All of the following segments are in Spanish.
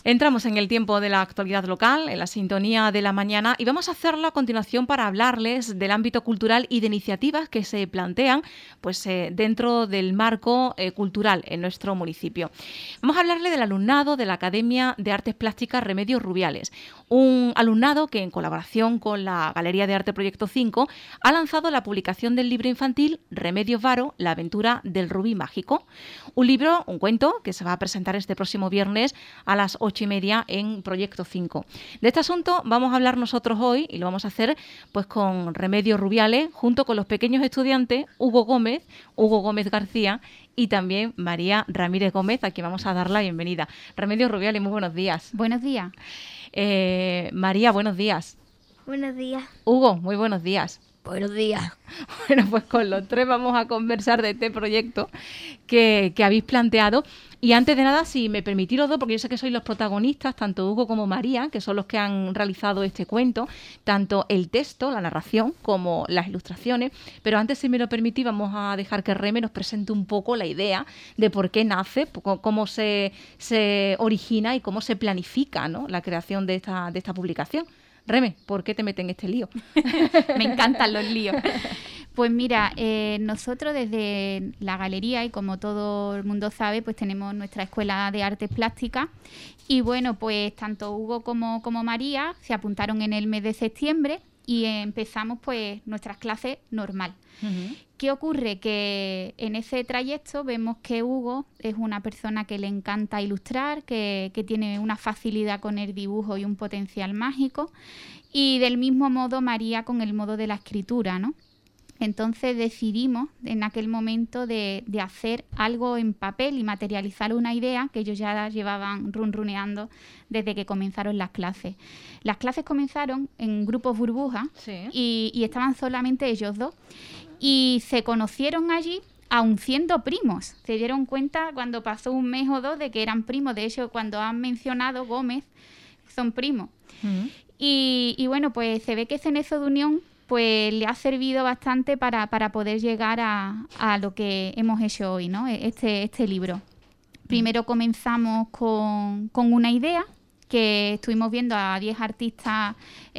Entramos en el tiempo de la actualidad local, en la sintonía de la mañana, y vamos a hacerlo a continuación para hablarles del ámbito cultural y de iniciativas que se plantean dentro del marco cultural en nuestro municipio. Vamos a hablarle del alumnado de la Academia de Artes Plásticas Remedios Rubiales, un alumnado que en colaboración con la Galería de Arte Proyecto 5 ha lanzado la publicación del libro infantil Remedios Varo, la aventura del rubí mágico. Un libro, un cuento, que se va a presentar este próximo viernes a las 8:30 en Proyecto 5. De este asunto vamos a hablar nosotros hoy y lo vamos a hacer pues con Remedios Rubiales, junto con los pequeños estudiantes Hugo Gómez García y también María Ramírez Gómez, a quien vamos a dar la bienvenida. Remedios Rubiales, muy buenos días. Buenos días. María, buenos días. Buenos días. Hugo, muy buenos días. Buenos días. Bueno, pues con los tres vamos a conversar de este proyecto que habéis planteado. Y antes de nada, si me permitís los dos, porque yo sé que sois los protagonistas, tanto Hugo como María, que son los que han realizado este cuento, tanto el texto, la narración, como las ilustraciones. Pero antes, si me lo permitís, vamos a dejar que Reme nos presente un poco la idea de por qué nace, cómo se origina y cómo se planifica, ¿no?, la creación de esta publicación. Reme, ¿por qué te meten en este lío? Me encantan los líos. Pues mira, nosotros desde la galería, y como todo el mundo sabe, pues tenemos nuestra Escuela de Artes Plásticas. Y bueno, pues tanto Hugo como María se apuntaron en el mes de septiembre y empezamos pues nuestras clases normal. Uh-huh. ¿Qué ocurre? Que en ese trayecto vemos que Hugo es una persona que le encanta ilustrar, que tiene una facilidad con el dibujo y un potencial mágico, y del mismo modo María con el modo de la escritura, ¿no? Entonces decidimos en aquel momento de hacer algo en papel y materializar una idea que ellos ya llevaban runruneando desde que comenzaron las clases. Las clases comenzaron en grupos burbuja, sí, y estaban solamente ellos dos. Y se conocieron allí, aun siendo primos. Se dieron cuenta cuando pasó un mes o dos de que eran primos. De hecho, cuando han mencionado Gómez, son primos. Uh-huh. Y bueno, pues se ve que ese nexo de unión pues le ha servido bastante para poder llegar a lo que hemos hecho hoy, ¿no? Este libro. Primero comenzamos con una idea, que estuvimos viendo a 10 artistas,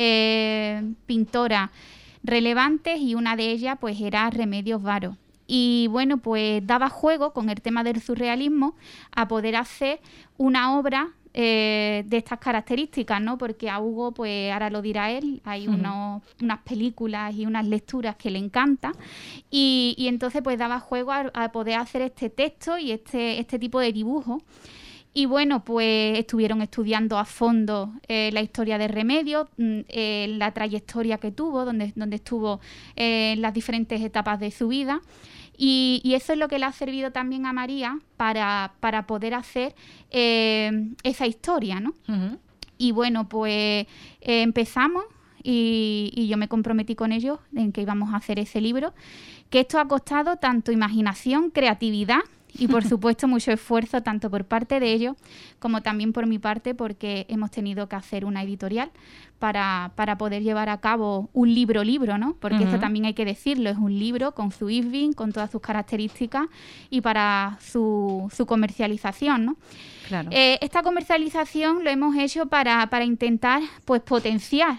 pintoras relevantes, y una de ellas pues era Remedios Varo. Y bueno, pues daba juego con el tema del surrealismo a poder hacer una obra de estas características, ¿no? Porque a Hugo, pues ahora lo dirá él, hay unas películas y unas lecturas que le encantan, y entonces pues daba juego a poder hacer este texto y este tipo de dibujo. Y bueno, pues estuvieron estudiando a fondo la historia de Remedios, la trayectoria que tuvo, donde estuvo en las diferentes etapas de su vida. Y eso es lo que le ha servido también a María para poder hacer esa historia, ¿no? Uh-huh. Y bueno, pues empezamos y yo me comprometí con ellos en que íbamos a hacer ese libro, que esto ha costado tanto imaginación, creatividad y por supuesto mucho esfuerzo, tanto por parte de ellos como también por mi parte, porque hemos tenido que hacer una editorial para poder llevar a cabo un libro, ¿no? Porque uh-huh, esto también hay que decirlo, es un libro con su ISBN, con todas sus características y para su comercialización, ¿no? Claro. Esta comercialización lo hemos hecho para intentar pues potenciar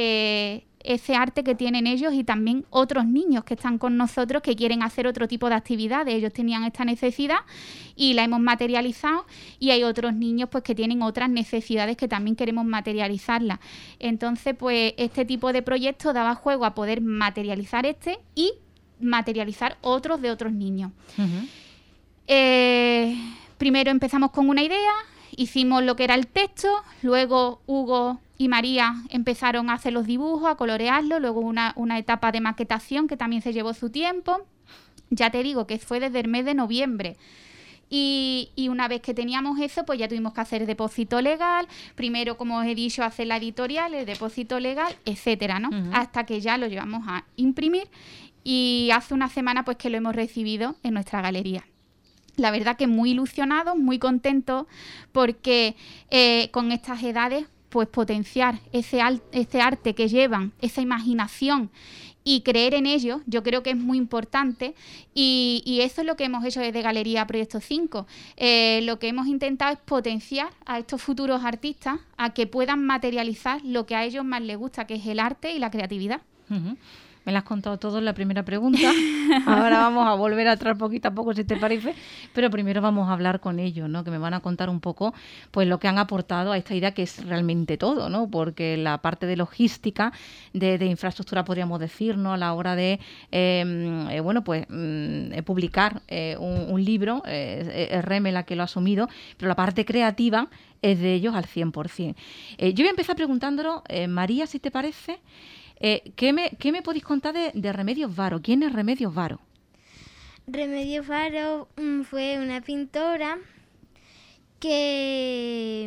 ese arte que tienen ellos y también otros niños que están con nosotros que quieren hacer otro tipo de actividades. Ellos tenían esta necesidad y la hemos materializado, y hay otros niños pues que tienen otras necesidades que también queremos materializarlas. Entonces, pues este tipo de proyectos daba juego a poder materializar y materializar otros de otros niños. Uh-huh. Primero empezamos con una idea, hicimos lo que era el texto, luego Hugo y María empezaron a hacer los dibujos, a colorearlos, luego una etapa de maquetación que también se llevó su tiempo. Ya te digo que fue desde el mes de noviembre. Y una vez que teníamos eso, pues ya tuvimos que hacer depósito legal, primero, como os he dicho, hacer la editorial, el depósito legal, etcétera, ¿no? Uh-huh. Hasta que ya lo llevamos a imprimir, y hace una semana pues que lo hemos recibido en nuestra galería. La verdad que muy ilusionados, muy contentos, porque con estas edades pues potenciar ese arte que llevan, esa imaginación y creer en ello, yo creo que es muy importante y eso es lo que hemos hecho desde Galería Proyecto 5. Lo que hemos intentado es potenciar a estos futuros artistas a que puedan materializar lo que a ellos más les gusta, que es el arte y la creatividad. Uh-huh. Me lo has contado todo en la primera pregunta. Ahora vamos a volver atrás poquito a poco, si te parece. Pero primero vamos a hablar con ellos, ¿no? Que me van a contar un poco pues lo que han aportado a esta idea, que es realmente todo, ¿no? Porque la parte de logística, de infraestructura, podríamos decir, ¿no? A la hora de, publicar un libro, es Reme la que lo ha asumido, pero la parte creativa es de ellos al 100%. Yo voy a empezar preguntándolo, María, si te parece. ¿Qué me podéis contar de Remedios Varo? ¿Quién es Remedios Varo? Remedios Varo fue una pintora que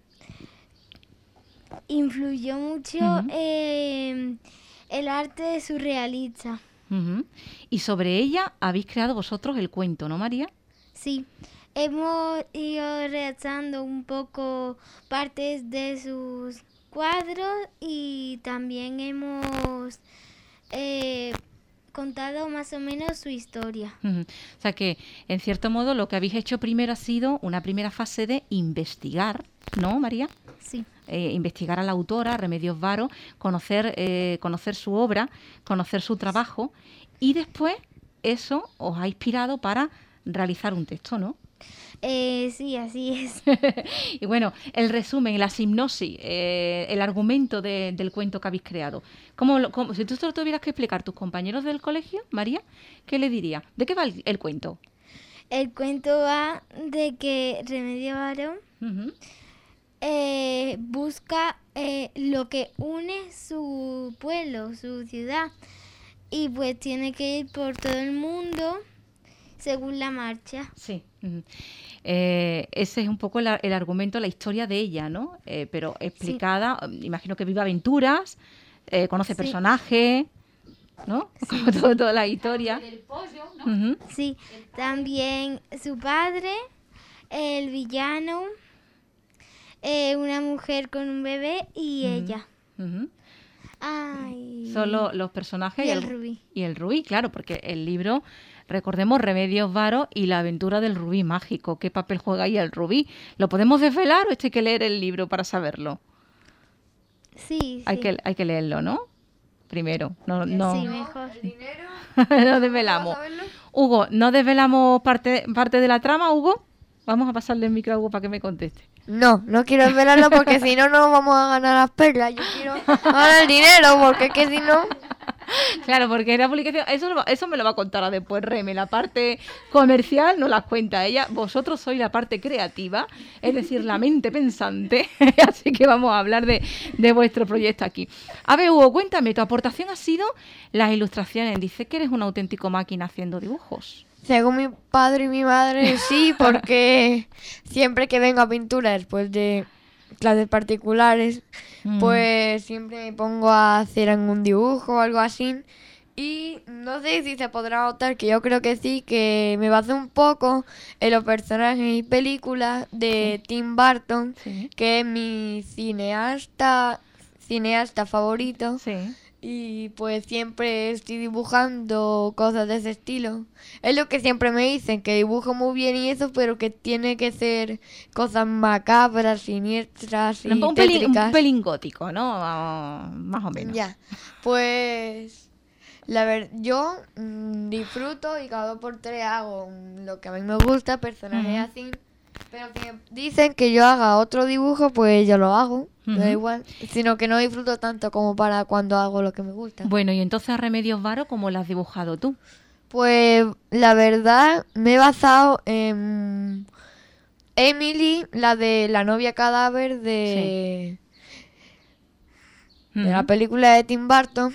influyó mucho en el arte surrealista. Uh-huh. Y sobre ella habéis creado vosotros el cuento, ¿no, María? Sí, hemos ido redactando un poco partes de sus cuadros y también hemos contado más o menos su historia. Uh-huh. O sea que, en cierto modo, lo que habéis hecho primero ha sido una primera fase de investigar, ¿no, María? Sí. Investigar a la autora, Remedios Varo, conocer su obra, conocer su trabajo, y después eso os ha inspirado para realizar un texto, ¿no? Sí, así es. Y bueno, el resumen, la hipnosis, el argumento del cuento que habéis creado. Si tú solo tuvieras que explicar a tus compañeros del colegio, María, ¿qué le dirías? ¿De qué va el cuento? El cuento va de que Remedios Varo busca lo que une su pueblo, su ciudad, y pues tiene que ir por todo el mundo según la marcha. Sí. Ese es un poco el argumento, la historia de ella, ¿no? Pero explicada, imagino que vive aventuras, conoce personajes, ¿no? Sí. Como toda la historia. Uh-huh. Sí, también su padre, el villano, una mujer con un bebé y ella. Uh-huh. Ay. Solo los personajes y el rubí. Y el rubí, claro, porque el libro, recordemos, Remedios Varo y la aventura del rubí mágico. ¿Qué papel juega ahí el rubí? ¿Lo podemos desvelar o esto hay que leer el libro para saberlo? Sí, Hay que leerlo, ¿no? Primero. No. Sí, mejor. El dinero. No desvelamos. Hugo, ¿no desvelamos parte de la trama, Hugo? Vamos a pasarle el micro a Hugo para que me conteste. No quiero desvelarlo porque si no, no vamos a ganar las perlas. Yo quiero ganar el dinero porque es que si no... Claro, porque la publicación, eso me lo va a contar después Reme. La parte comercial no las cuenta ella. Vosotros sois la parte creativa, es decir, la mente pensante. Así que vamos a hablar de vuestro proyecto aquí. A ver, Hugo, cuéntame, tu aportación ha sido las ilustraciones. Dice que eres una auténtica máquina haciendo dibujos. Según mi padre y mi madre, sí, porque siempre que vengo a pintura después de clases particulares, pues siempre me pongo a hacer algún dibujo o algo así. Y no sé si se podrá notar, que yo creo que sí, que me basé un poco en los personajes y películas de Tim Burton, que es mi cineasta favorito. Sí. Y pues siempre estoy dibujando cosas de ese estilo. Es lo que siempre me dicen, que dibujo muy bien y eso, pero que tiene que ser cosas macabras, siniestras y tétricas. Un pelín gótico, ¿no? Más o menos. Ya, pues yo disfruto y cada 2x3 hago lo que a mí me gusta, personajes así. Pero si me dicen que yo haga otro dibujo, pues yo lo hago, me da igual. Sino que no disfruto tanto como para cuando hago lo que me gusta. Bueno, y entonces a Remedios Varo, ¿cómo lo has dibujado tú? Pues la verdad me he basado en Emily, la de la novia cadáver de la película de Tim Burton.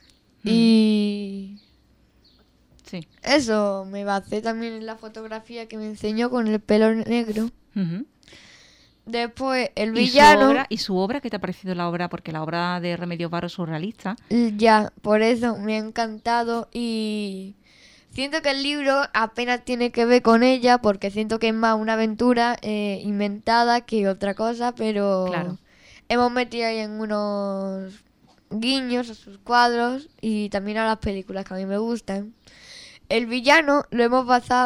Y sí, eso, me basé también en la fotografía que me enseñó con el pelo negro. Después, el villano... ¿Y su obra? ¿Qué te ha parecido la obra? Porque la obra de Remedios Varo es surrealista. Ya, por eso me ha encantado y siento que el libro apenas tiene que ver con ella porque siento que es más una aventura inventada que otra cosa, pero claro, hemos metido ahí en unos guiños a sus cuadros y también a las películas que a mí me gustan. El villano lo hemos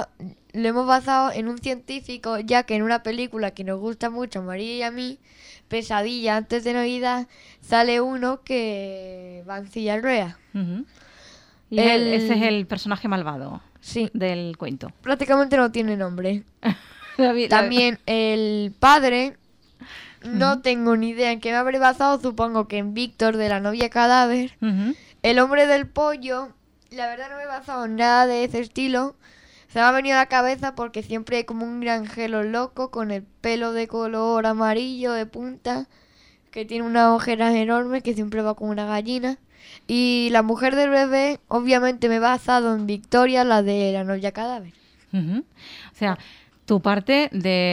basado en un científico, ya que en una película que nos gusta mucho a María y a mí, Pesadilla antes de Navidad, sale uno que va en silla de ruedas. Ujú. Y ese es el personaje malvado Sí, del cuento. prácticamente no tiene nombre. La- También el padre, no tengo ni idea en qué me habré basado, supongo que en Víctor de la novia cadáver. Ujú. El hombre del pollo, la verdad no me he basado en nada de ese estilo. Se me ha venido a la cabeza porque siempre hay como un granjero loco con el pelo de color amarillo de punta, que tiene unas ojeras enormes, que siempre va como una gallina. Y la mujer del bebé, obviamente me he basado en Victoria, la de la novia cadáver. Ujú. O sea, tu parte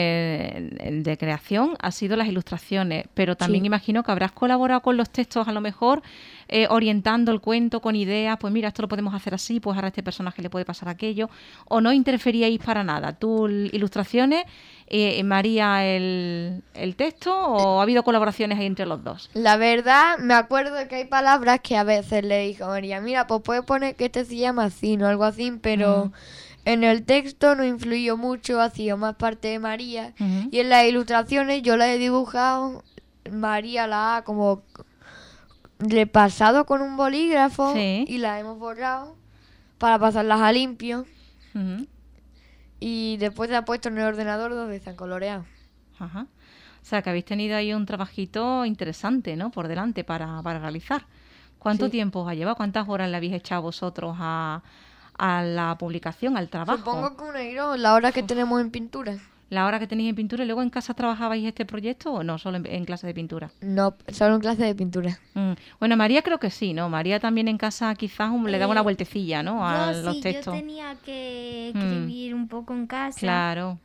de creación ha sido las ilustraciones, pero también Sí. imagino que habrás colaborado con los textos, a lo mejor orientando el cuento con ideas, pues mira, esto lo podemos hacer así, pues ahora a este personaje le puede pasar aquello, o no interferíais para nada. Tú ilustraciones, María el texto, o ha habido colaboraciones ahí entre los dos. La verdad, me acuerdo que hay palabras que a veces le dijo a María, mira, pues puedes poner que este se llama así, no algo así, pero en el texto no influyó mucho, ha sido más parte de María. Ujú. Y en las ilustraciones yo las he dibujado, María la ha como repasado con un bolígrafo Sí. y las hemos borrado para pasarlas a limpio. Ujú. Y después se ha puesto en el ordenador donde se han coloreado. Ajá. O sea, que habéis tenido ahí un trabajito interesante, ¿no? Por delante para realizar. ¿Cuánto Sí. tiempo os ha llevado? ¿Cuántas horas le habéis echado vosotros a la publicación, al trabajo? Supongo que una hora, la hora que tenemos en pintura. La hora que tenéis en pintura, y luego en casa trabajabais este proyecto o no, solo en clase de pintura. No, solo en clase de pintura. Bueno, María creo que sí, ¿no? María también en casa quizás le daba una vueltecilla, ¿no? A Yo los sí, textos. yo tenía que escribir un poco en casa. Claro.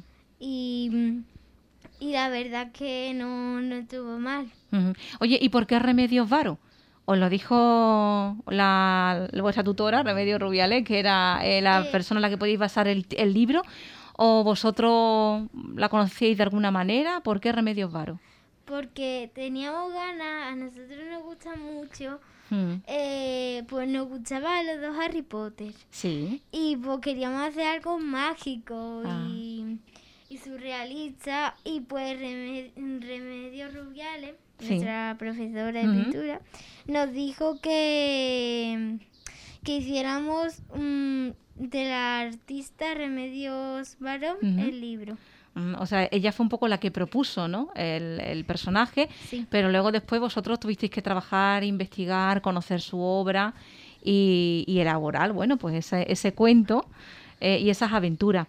Y la verdad que no estuvo mal. Ujú. Oye, ¿y por qué Remedios Varo? Os lo dijo vuestra tutora, Remedios Rubiales, que era la persona en la que podéis basar el libro, o vosotros la conocíais de alguna manera. ¿Por qué Remedios Varo? Porque teníamos ganas, a nosotros nos gusta mucho, Mm. pues nos gustaba los dos Harry Potter. Sí. Y pues queríamos hacer algo mágico Ah. y surrealista. Y pues Remedios Rubiales, Sí. nuestra profesora de Ujú. pintura, nos dijo que hiciéramos de la artista Remedios Varo Ujú. el libro. O sea, ella fue un poco la que propuso, ¿no? El personaje, Sí. pero luego después vosotros tuvisteis que trabajar, investigar, conocer su obra y elaborar, bueno, pues ese cuento y esas aventuras.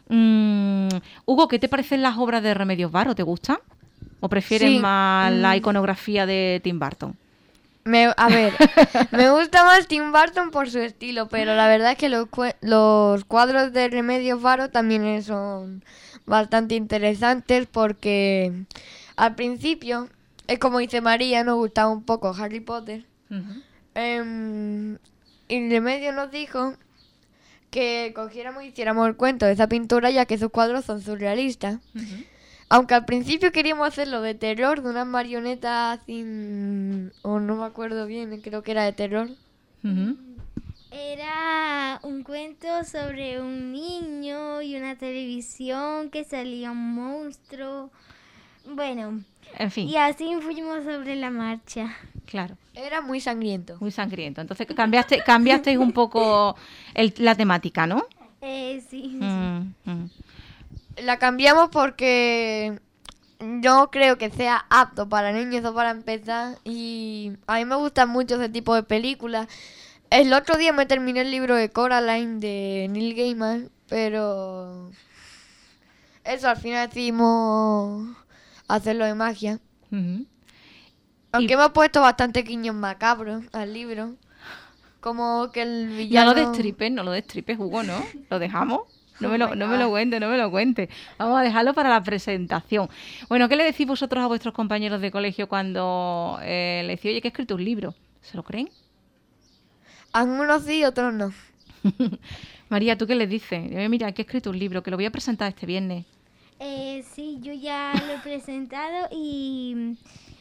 Hugo, ¿qué te parecen las obras de Remedios Varo? ¿Te gustan? ¿O prefieres Sí, más la iconografía de Tim Burton? A ver, me gusta más Tim Burton por su estilo, pero la verdad es que los cuadros de Remedios Varo también son bastante interesantes porque al principio, es como dice María, nos gustaba un poco Harry Potter. Ujú. Y Remedios nos dijo que cogiéramos y hiciéramos el cuento de esa pintura, ya que sus cuadros son surrealistas. Ujú. Aunque al principio queríamos hacerlo de terror, de unas marionetas sin... o no me acuerdo bien, creo que era de terror. Ujú. Era un cuento sobre un niño y una televisión que salía un monstruo. Bueno, En fin, y así fuimos sobre la marcha. claro. Era muy sangriento. Muy sangriento. Entonces cambiasteis un poco la temática, ¿no? Sí. La cambiamos porque no creo que sea apto para niños o para empezar. Y a mí me gustan mucho ese tipo de películas. El otro día me terminé el libro de Coraline de Neil Gaiman, pero eso al final decidimos hacerlo de magia. Ujú. Aunque hemos puesto bastante guiños macabros al libro. Como que el villano... No lo destripes, Hugo, ¿no? ¿Lo dejamos? No me lo cuentes. Vamos a dejarlo para la presentación. Bueno, ¿qué le decís vosotros a vuestros compañeros de colegio cuando le decís, oye, que he escrito un libro? ¿Se lo creen? Algunos sí, otros no. María, ¿tú qué les dices? Mira, que he escrito un libro, que lo voy a presentar este viernes. Sí, yo ya lo he presentado y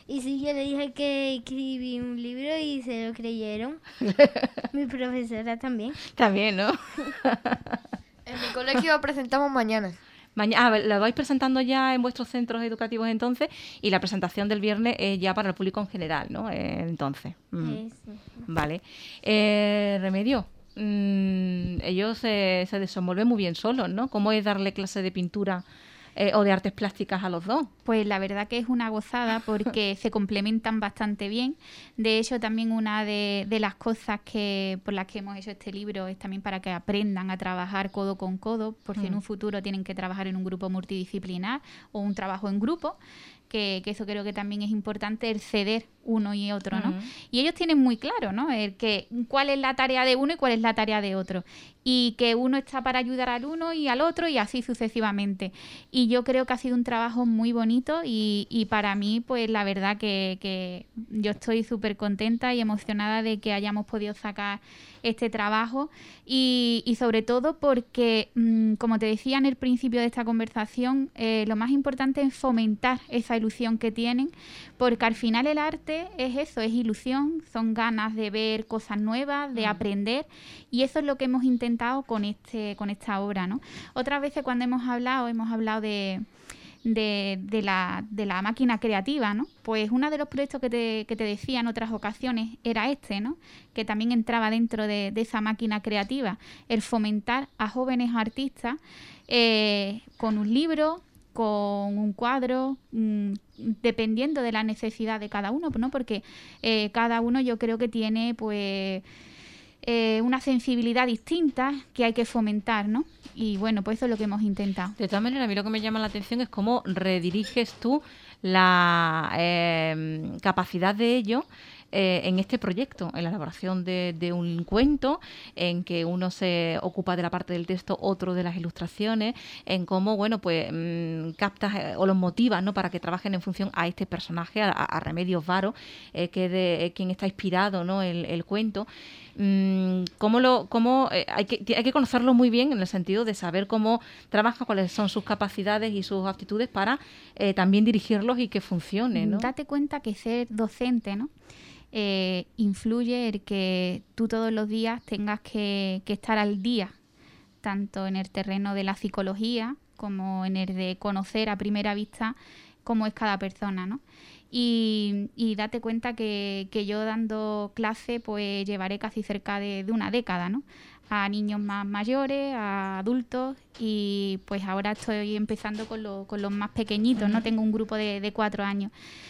Y sí, yo le dije que escribí un libro y se lo creyeron. Mi profesora también. También, ¿no? En mi colegio presentamos mañana. ¿La vais presentando ya en vuestros centros educativos entonces? Y la presentación del viernes es ya para el público en general, ¿no? Entonces. Eso. Vale. Remedio. Ellos se desenvuelven muy bien solos, ¿no? ¿Cómo es darle clase de pintura o de artes plásticas a los dos? Pues la verdad que es una gozada porque se complementan bastante bien. De hecho, también una de las cosas por las que hemos hecho este libro es también para que aprendan a trabajar codo con codo, por si en un futuro tienen que trabajar en un grupo multidisciplinar o un trabajo en grupo. Que eso creo que también es importante, el ceder uno y otro, ¿no? Y ellos tienen muy claro, ¿no? Cuál es la tarea de uno y cuál es la tarea de otro. Y que uno está para ayudar al uno y al otro y así sucesivamente. Y yo creo que ha sido un trabajo muy bonito y para mí, pues la verdad que yo estoy súper contenta y emocionada de que hayamos podido sacar este trabajo y sobre todo porque, como te decía en el principio de esta conversación, lo más importante es fomentar esa ilusión que tienen, porque al final el arte es eso, es ilusión, son ganas de ver cosas nuevas, de aprender, y eso es lo que hemos intentado con esta obra, ¿no? Otras veces cuando hemos hablado de la máquina creativa, ¿no? Pues uno de los proyectos que te decía en otras ocasiones era este, ¿no? Que también entraba dentro de esa máquina creativa, el fomentar a jóvenes artistas con un libro, con un cuadro, dependiendo de la necesidad de cada uno, ¿no? Porque cada uno yo creo que tiene pues una sensibilidad distinta que hay que fomentar, ¿no? Y bueno, pues eso es lo que hemos intentado. De todas maneras, a mí lo que me llama la atención es cómo rediriges tú la capacidad de ellos en este proyecto, en la elaboración de un cuento, en que uno se ocupa de la parte del texto, otro de las ilustraciones, en cómo, bueno, pues captas o los motivas, ¿no? Para que trabajen en función a este personaje, a Remedios Varo, que es de quien está inspirado, ¿no? El cuento. Hay que conocerlo muy bien en el sentido de saber cómo trabaja, cuáles son sus capacidades y sus aptitudes para también dirigirlos y que funcione, ¿no? Date cuenta que ser docente, ¿no? Influye el que tú todos los días tengas que estar al día, tanto en el terreno de la psicología como en el de conocer a primera vista cómo es cada persona, ¿no? Y date cuenta que yo dando clase pues llevaré casi cerca de una década, ¿no? A niños más mayores, a adultos, y pues ahora estoy empezando con los más pequeñitos, ¿no? Tengo un grupo de 4 años.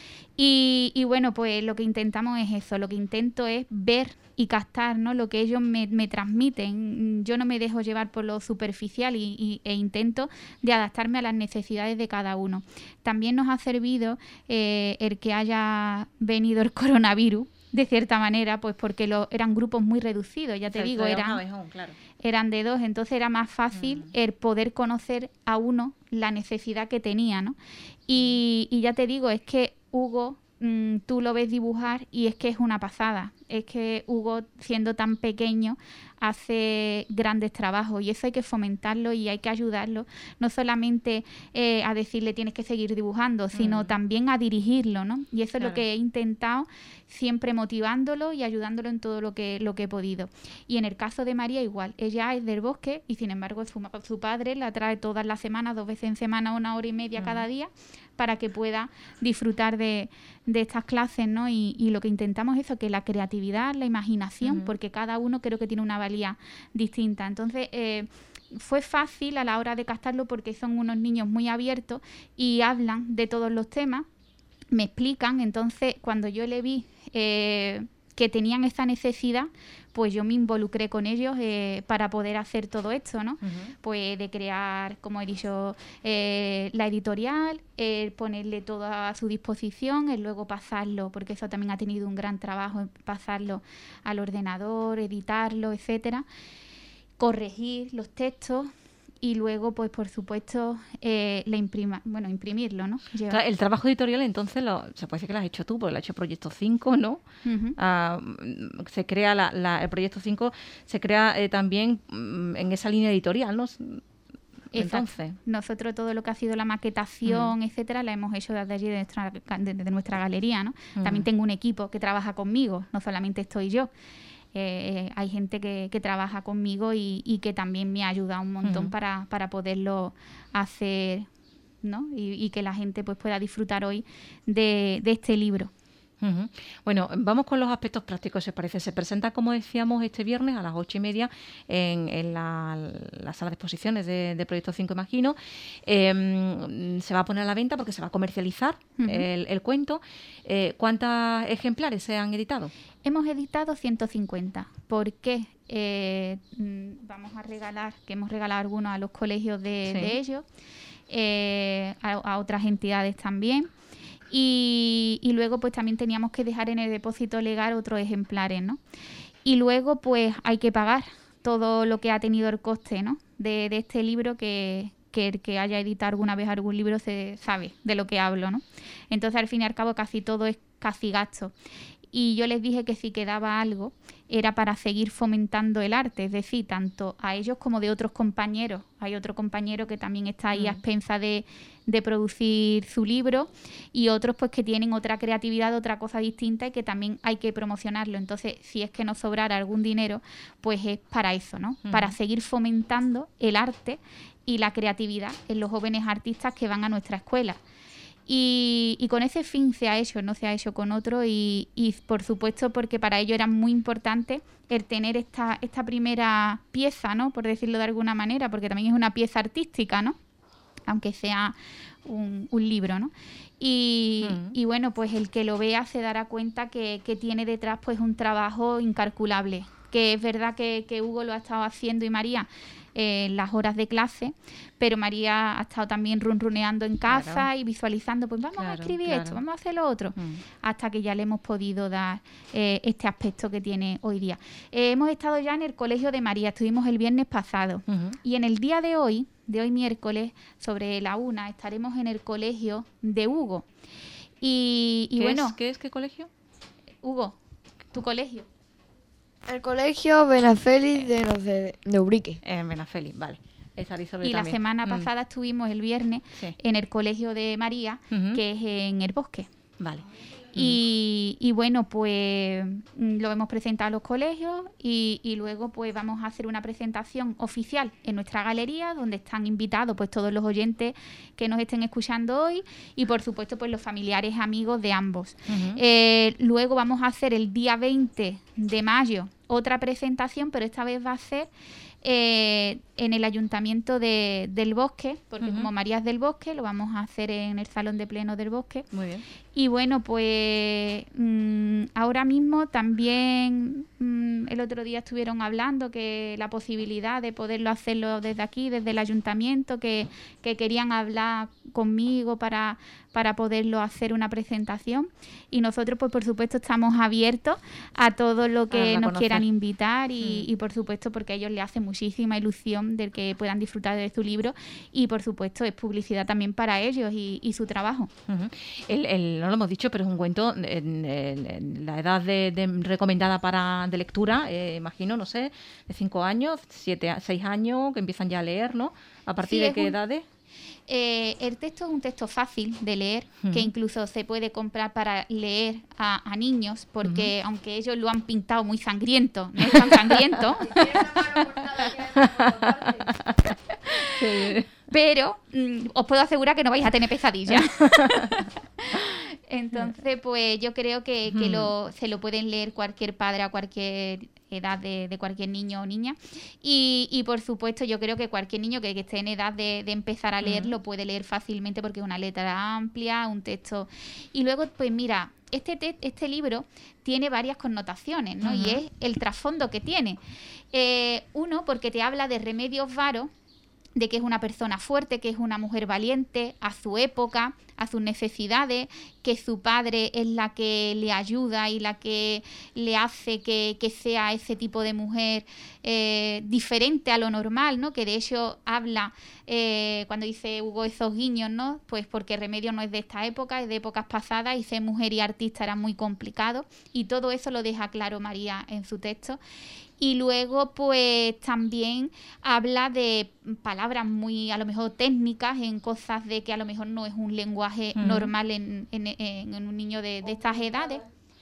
Y bueno, pues lo que intentamos es eso, lo que intento es ver y captar, ¿no? Lo que ellos me transmiten. Yo no me dejo llevar por lo superficial e intento de adaptarme a las necesidades de cada uno. También nos ha servido el que haya venido el coronavirus, de cierta manera, pues porque eran grupos muy reducidos, ya te digo, eran de 2, entonces era más fácil el poder conocer a uno la necesidad que tenía, ¿no? Y ya te digo, es que Hugo, tú lo ves dibujar y es que es una pasada. Es que Hugo, siendo tan pequeño, hace grandes trabajos y eso hay que fomentarlo y hay que ayudarlo, no solamente a decirle tienes que seguir dibujando, sino también a dirigirlo, ¿no? Y eso es lo que he intentado, siempre motivándolo y ayudándolo en todo lo que he podido. Y en el caso de María igual, ella es del bosque y sin embargo su padre la trae todas las semanas, 2 veces en semana, 1 hora y media cada día, para que pueda disfrutar de estas clases, ¿no? Y lo que intentamos es eso, que la creatividad, la imaginación, porque cada uno creo que tiene una valía distinta. Entonces, fue fácil a la hora de captarlo porque son unos niños muy abiertos y hablan de todos los temas, me explican. Entonces, cuando yo le vi que tenían esa necesidad, pues yo me involucré con ellos para poder hacer todo esto, ¿no? Pues de crear, como he dicho, la editorial, ponerle todo a su disposición, y luego pasarlo, porque eso también ha tenido un gran trabajo, pasarlo al ordenador, editarlo, etcétera, corregir los textos. Y luego, pues por supuesto, imprimirlo, ¿no? Claro, el trabajo editorial, entonces, se puede decir que lo has hecho tú, porque lo ha hecho Proyecto 5, ¿no? Se crea el Proyecto 5, se crea también en esa línea editorial, ¿no? entonces. Nosotros todo lo que ha sido la maquetación, etcétera, la hemos hecho desde allí, desde nuestra galería, ¿no? También tengo un equipo que trabaja conmigo, no solamente estoy yo. Hay gente que trabaja conmigo y que también me ayuda un montón para poderlo hacer, ¿no? Y que la gente pues pueda disfrutar hoy de este libro. Bueno, vamos con los aspectos prácticos, si os parece. Se presenta, como decíamos, este viernes a las 8:30 en la sala de exposiciones de Proyecto 5, imagino. Se va a poner a la venta porque se va a comercializar el cuento. ¿Cuántos ejemplares se han editado? Hemos editado 150. ¿Por qué? Vamos a regalar, que hemos regalado algunos a los colegios de ellos, a otras entidades también. Y luego pues también teníamos que dejar en el depósito legal otros ejemplares, ¿no? Y luego pues hay que pagar todo lo que ha tenido el coste, ¿no? de este libro, que el que haya editado alguna vez algún libro se sabe de lo que hablo, ¿no? Entonces al fin y al cabo casi todo es casi gasto. Y yo les dije que si quedaba algo era para seguir fomentando el arte, es decir, tanto a ellos como de otros compañeros. Hay otro compañero que también está ahí a expensas de producir su libro, y otros pues que tienen otra creatividad, otra cosa distinta, y que también hay que promocionarlo. Entonces, si es que nos sobrara algún dinero, pues es para eso, ¿no? Para seguir fomentando el arte y la creatividad en los jóvenes artistas que van a nuestra escuela. Y con ese fin se ha hecho, no se ha hecho con otro, y por supuesto porque para ello era muy importante el tener esta primera pieza, ¿no? Por decirlo de alguna manera, porque también es una pieza artística, ¿no? Aunque sea un libro, ¿no? Y bueno, pues el que lo vea se dará cuenta que tiene detrás pues un trabajo incalculable, que es verdad que Hugo lo ha estado haciendo, y María, las horas de clase, pero María ha estado también runruneando en casa y visualizando, pues vamos a escribir esto, vamos a hacer lo otro, hasta que ya le hemos podido dar este aspecto que tiene hoy día. Hemos estado ya en el colegio de María, estuvimos el viernes pasado, y en el día de hoy miércoles, sobre la 1, estaremos en el colegio de Hugo. Y bueno, ¿Qué colegio? Hugo, tu colegio. El colegio Benafélix de Ubrique. En Benafélix, vale. Y la semana pasada estuvimos el viernes en el colegio de María, que es en el Bosque. Vale. Y bueno, pues lo hemos presentado a los colegios, y luego pues vamos a hacer una presentación oficial en nuestra galería, donde están invitados pues todos los oyentes que nos estén escuchando hoy, y por supuesto pues los familiares, amigos de ambos. Luego vamos a hacer el día 20 de mayo otra presentación, pero esta vez va a ser en el Ayuntamiento del Bosque, porque como María es del Bosque, lo vamos a hacer en el Salón de Pleno del Bosque. Muy bien. Y bueno, pues ahora mismo también el otro día estuvieron hablando que la posibilidad de poderlo hacerlo desde aquí, desde el Ayuntamiento, que querían hablar conmigo para poderlo hacer una presentación, y nosotros pues por supuesto estamos abiertos a todo lo que nos quieran invitar, y por supuesto porque a ellos les hace muchísima ilusión del que puedan disfrutar de su libro, y por supuesto es publicidad también para ellos y su trabajo. No lo hemos dicho, pero es un cuento en la edad recomendada de lectura, imagino, no sé, de 5 años, 6 años, que empiezan ya a leer, ¿no? ¿A partir de qué edades? El texto es un texto fácil de leer, que incluso se puede comprar para leer a niños, porque aunque ellos lo han pintado muy sangriento, no es tan sangriento, pero os puedo asegurar que no vais a tener pesadillas. Entonces, pues yo creo que se lo pueden leer cualquier padre a cualquier edad de cualquier niño o niña, y por supuesto yo creo que cualquier niño que esté en edad de empezar a leer lo puede leer fácilmente, porque es una letra amplia, un texto. Y luego pues mira, este libro tiene varias connotaciones, ¿no? Y es el trasfondo que tiene. Uno, porque te habla de Remedios Varo, de que es una persona fuerte, que es una mujer valiente a su época, a sus necesidades, que su padre es la que le ayuda y la que le hace que sea ese tipo de mujer diferente a lo normal, ¿no? Que de hecho habla, cuando dice Hugo esos guiños, ¿no? Pues porque Remedios no es de esta época, es de épocas pasadas, y ser mujer y artista era muy complicado, y todo eso lo deja claro María en su texto. Y luego, pues también habla de palabras muy, a lo mejor, técnicas en cosas de que a lo mejor no es un lenguaje normal en un niño de estas edades.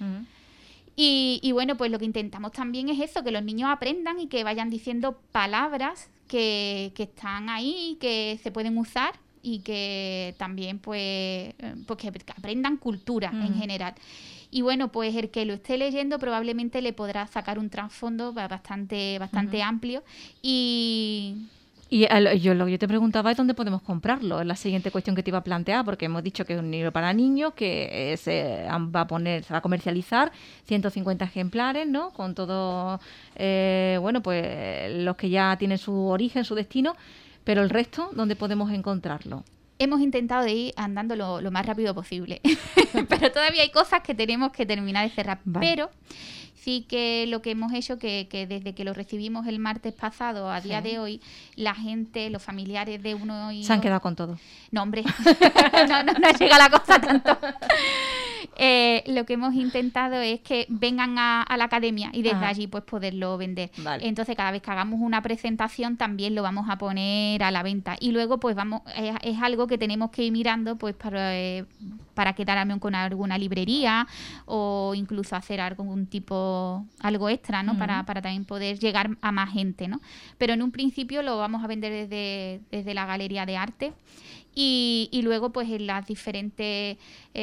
Y bueno, pues lo que intentamos también es eso, que los niños aprendan y que vayan diciendo palabras que están ahí, que se pueden usar y que también pues que aprendan cultura en general. Y bueno, pues el que lo esté leyendo probablemente le podrá sacar un trasfondo bastante amplio. Y lo que yo te preguntaba es dónde podemos comprarlo. Es la siguiente cuestión que te iba a plantear, porque hemos dicho que es un libro para niños, que se va a comercializar 150 ejemplares, ¿no? Con todos, pues los que ya tienen su origen, su destino, pero el resto, ¿dónde podemos encontrarlo? Hemos intentado de ir andando lo más rápido posible, pero todavía hay cosas que tenemos que terminar de cerrar. Vale. Pero sí que lo que hemos hecho, que desde que lo recibimos el martes pasado a día de hoy, la gente, los familiares de uno y se han quedado con todo. No, hombre, no llega la cosa tanto. Lo que hemos intentado es que vengan a la academia y desde allí pues poderlo vender. Vale. Entonces cada vez que hagamos una presentación también lo vamos a poner a la venta. Y luego pues es algo que tenemos que ir mirando pues para quedarme con alguna librería o incluso hacer algún tipo, algo extra, ¿no? Para también poder llegar a más gente, ¿no? Pero en un principio lo vamos a vender desde la Galería de Arte. Y luego pues en las diferentes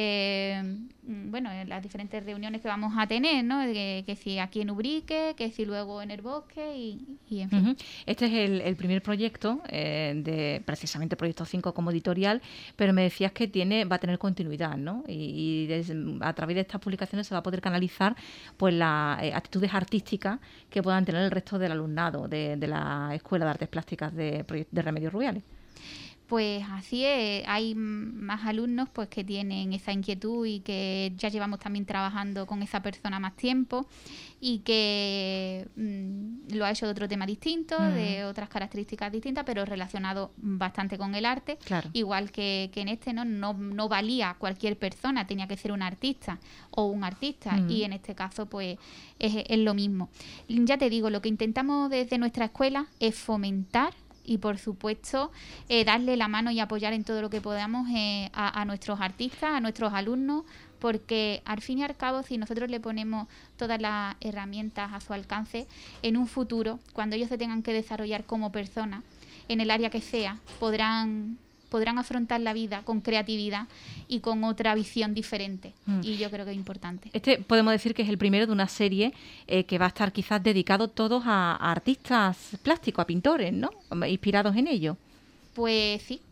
en las diferentes reuniones que vamos a tener, ¿no? Que si aquí en Ubrique, que si luego en el Bosque y en fin. Este es el primer proyecto de precisamente Proyecto 5 como editorial, pero me decías que va a tener continuidad, ¿no? Y a través de estas publicaciones se va a poder canalizar pues las actitudes artísticas que puedan tener el resto del alumnado de la Escuela de Artes Plásticas de Remedios Rubiales. Pues así es, hay más alumnos pues que tienen esa inquietud y que ya llevamos también trabajando con esa persona más tiempo y que lo ha hecho de otro tema distinto, de otras características distintas, pero relacionado bastante con el arte. Claro. Igual que en este no valía cualquier persona, tenía que ser un artista o un artista y en este caso pues es lo mismo. Ya te digo, lo que intentamos desde nuestra escuela es fomentar y por supuesto darle la mano y apoyar en todo lo que podamos a nuestros artistas, a nuestros alumnos, porque al fin y al cabo si nosotros le ponemos todas las herramientas a su alcance, en un futuro, cuando ellos se tengan que desarrollar como personas, en el área que sea, podrán afrontar la vida con creatividad y con otra visión diferente. Y yo creo que es importante. Este podemos decir que es el primero de una serie que va a estar quizás dedicado todos a artistas plásticos, a pintores, ¿no? Inspirados en ello. Pues sí,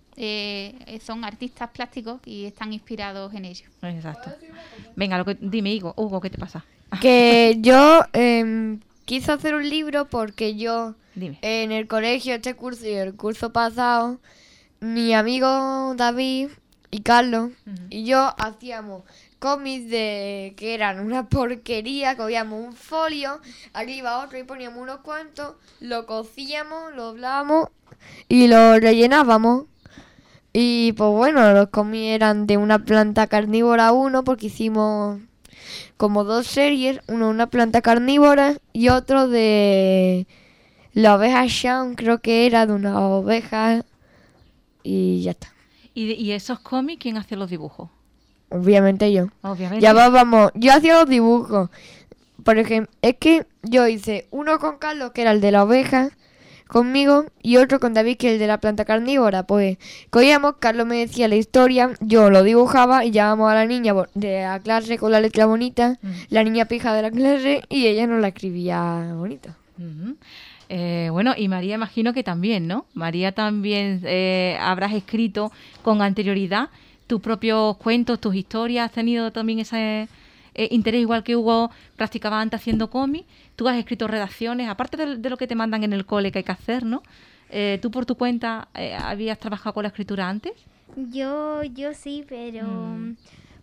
son artistas plásticos y están inspirados en ello. Exacto. Venga, dime, Hugo, ¿qué te pasa? Que yo quise hacer un libro porque yo en el colegio, este curso y el curso pasado, mi amigo David y Carlos y yo hacíamos cómics que eran una porquería, cogíamos un folio, aquí iba otro y poníamos unos cuantos, lo cosíamos, lo doblábamos y lo rellenábamos. Y pues bueno, los cómics eran de una planta carnívora uno, porque hicimos como 2 series, uno de una planta carnívora y otro de la oveja Shaun, creo que era de una oveja. Y ya está. ¿Y esos cómics quién hacía los dibujos? Obviamente yo. Obviamente. Ya vamos, yo hacía los dibujos. Por ejemplo, es que yo hice uno con Carlos, que era el de la oveja, conmigo, y otro con David, que es el de la planta carnívora. Pues cogíamos, Carlos me decía la historia, yo lo dibujaba y llevábamos a la niña de la clase con la letra bonita, la niña pija de la clase, y ella nos la escribía bonita. Bueno, y María imagino que también, ¿no? María también habrás escrito con anterioridad tus propios cuentos, tus historias, has tenido también ese interés igual que Hugo practicaba antes haciendo cómics. Tú has escrito redacciones, aparte de lo que te mandan en el cole que hay que hacer, ¿no? ¿Tú por tu cuenta habías trabajado con la escritura antes? Yo sí, pero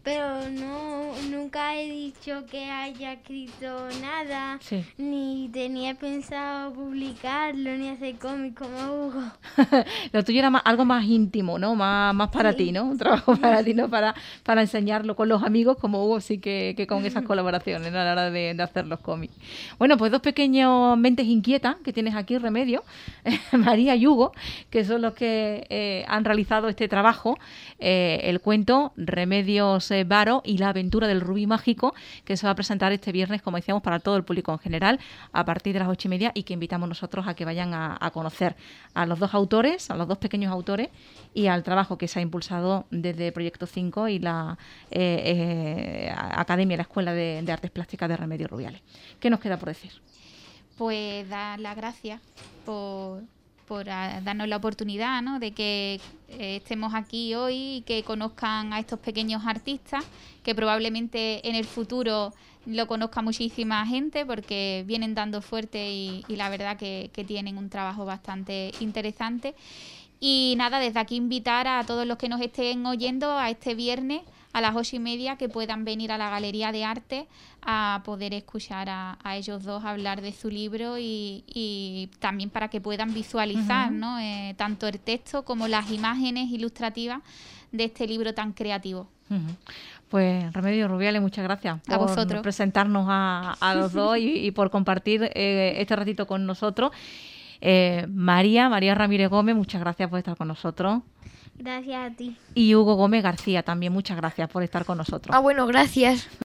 pero nunca he dicho que haya escrito nada, Sí. ni tenía pensado publicarlo, ni hacer cómic como Hugo. Lo tuyo era algo más íntimo, ¿no? Más para ti, ¿no? Un trabajo para ti, ¿no? Para enseñarlo con los amigos, como Hugo, sí que con esas colaboraciones, ¿no? A la hora de hacer los cómics. Bueno, pues dos pequeños mentes inquietas que tienes aquí, Remedio, María y Hugo, que son los que han realizado este trabajo, el cuento Remedios Varo y la aventura del rubí mágico, que se va a presentar este viernes, como decíamos, para todo el público en general, a partir de las 8:30, y que invitamos nosotros a que vayan a conocer a los dos autores, a los dos pequeños autores, y al trabajo que se ha impulsado desde Proyecto 5 y la Academia, la Escuela de Artes Plásticas de Remedios Rubiales. ¿Qué nos queda por decir? Pues dar las gracias por darnos la oportunidad, ¿no?, de que estemos aquí hoy y que conozcan a estos pequeños artistas, que probablemente en el futuro lo conozca muchísima gente, porque vienen dando fuerte y la verdad que tienen un trabajo bastante interesante. Y nada, desde aquí invitar a todos los que nos estén oyendo a este viernes a las 8:30, que puedan venir a la Galería de Arte a poder escuchar a ellos dos hablar de su libro, y también para que puedan visualizar, ¿no?, tanto el texto como las imágenes ilustrativas de este libro tan creativo. Pues Remedios Rubiales, muchas gracias a por vosotros presentarnos a los dos y por compartir este ratito con nosotros. María Ramírez Gómez, muchas gracias por estar con nosotros. Gracias a ti. Y Hugo Gómez García, también muchas gracias por estar con nosotros. Bueno, gracias.